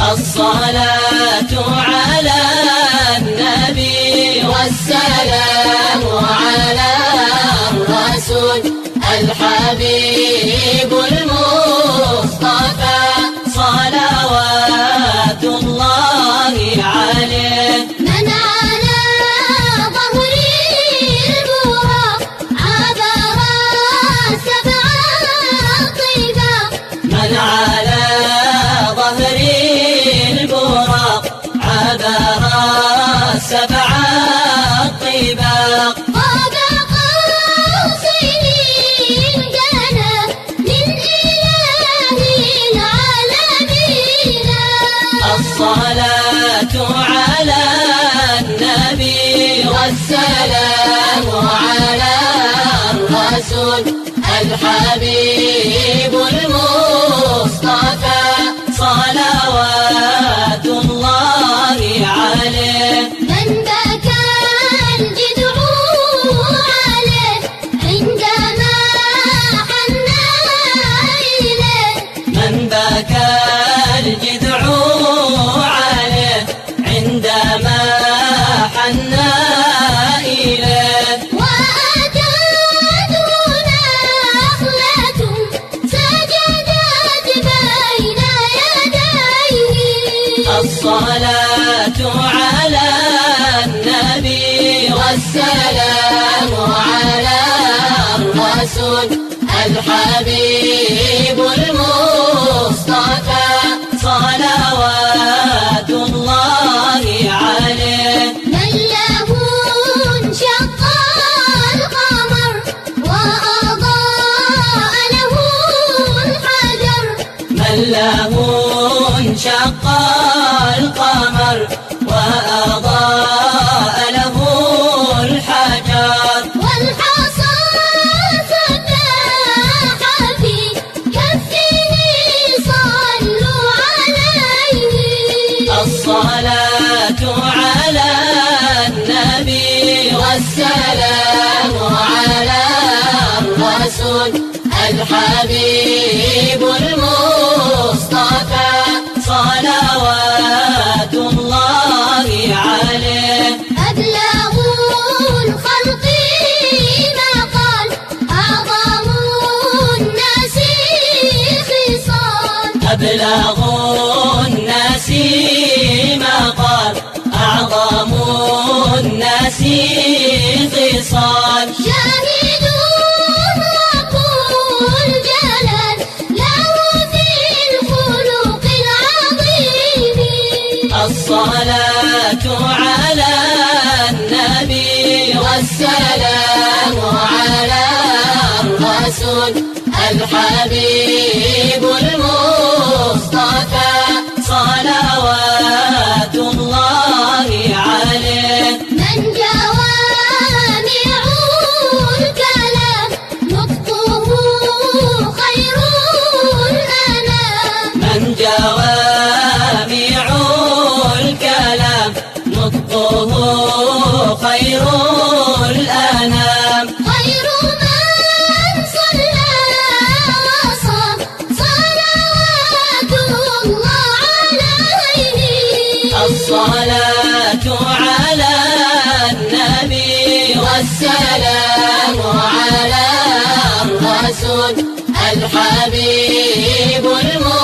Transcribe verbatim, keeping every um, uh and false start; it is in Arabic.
الصلاة على النبي والسلام على الرسول الحبيب المصطفى صلوات الله عليه. من على ظهر البراق عبر السبع الطباق من على ظهر البراق عبر السبع الطباق قاب قوسين كان من إله العالمين. الصلاة على النبي والسلام على الرسول الحبيب المصطفى صلوات الله عليه. من بكى الجدع عليه عندما حن إليه. من بكى الجذع عليه عندما حن إليه. وأتته نخلة سجدت بين يديه. الصلاة على النبي والسلام على الرسول الحبيب المصطفى صلوات الله عليه. من له انشق القمر وأضاء له الحجر. من له انشق القمر وأضاء له الحجر. والحصى سبح في كفه صلوا عليه. الصلاة على النبي والسلام على الرسول الحبيب المصطفى صلوات الله عليه. أبلغ الخلق ما قال أعظم الناس خصال. أبلغ الناس ما قال أعظم الناس خصال. شاهد رب الجلال له في الخلق العظيم. الصلاة على النبي والسلام على الرسول الحبيب المصطفى صلوات الله عليه. من جوامع الكلام نطقه خير الأنام. من جوامع الكلام نطقه خير الأنام. خير من صلى وصام صلوات الله عليه. الصلاة على النبي والسلام على الرسول الحبيب المصطفى